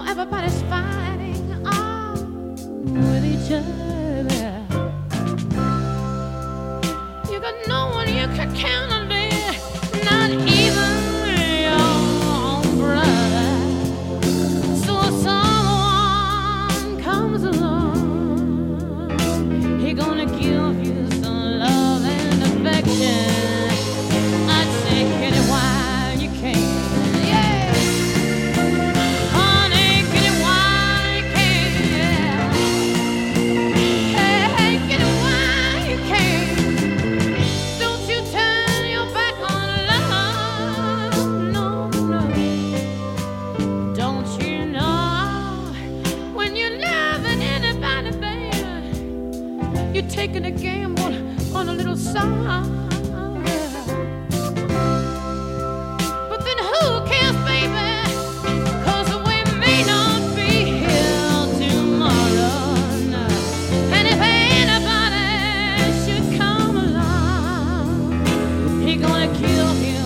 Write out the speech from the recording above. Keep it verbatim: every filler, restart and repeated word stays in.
Everybody's fighting on with each other. You got no one you can count on there, not even your own brother. So if someone comes along, he gonna give you some love and affection. I'd say, get it while you can. Yeah. Honey, get it while you can. Hey, hey, get it while you can. Don't you turn your back on love. No, no. Don't you know when you're loving anybody, baby, you're taking a gamble on a little song. But then who cares, baby? 'Cause we may not be here tomorrow. No. And if anybody should come along, he gonna kill him.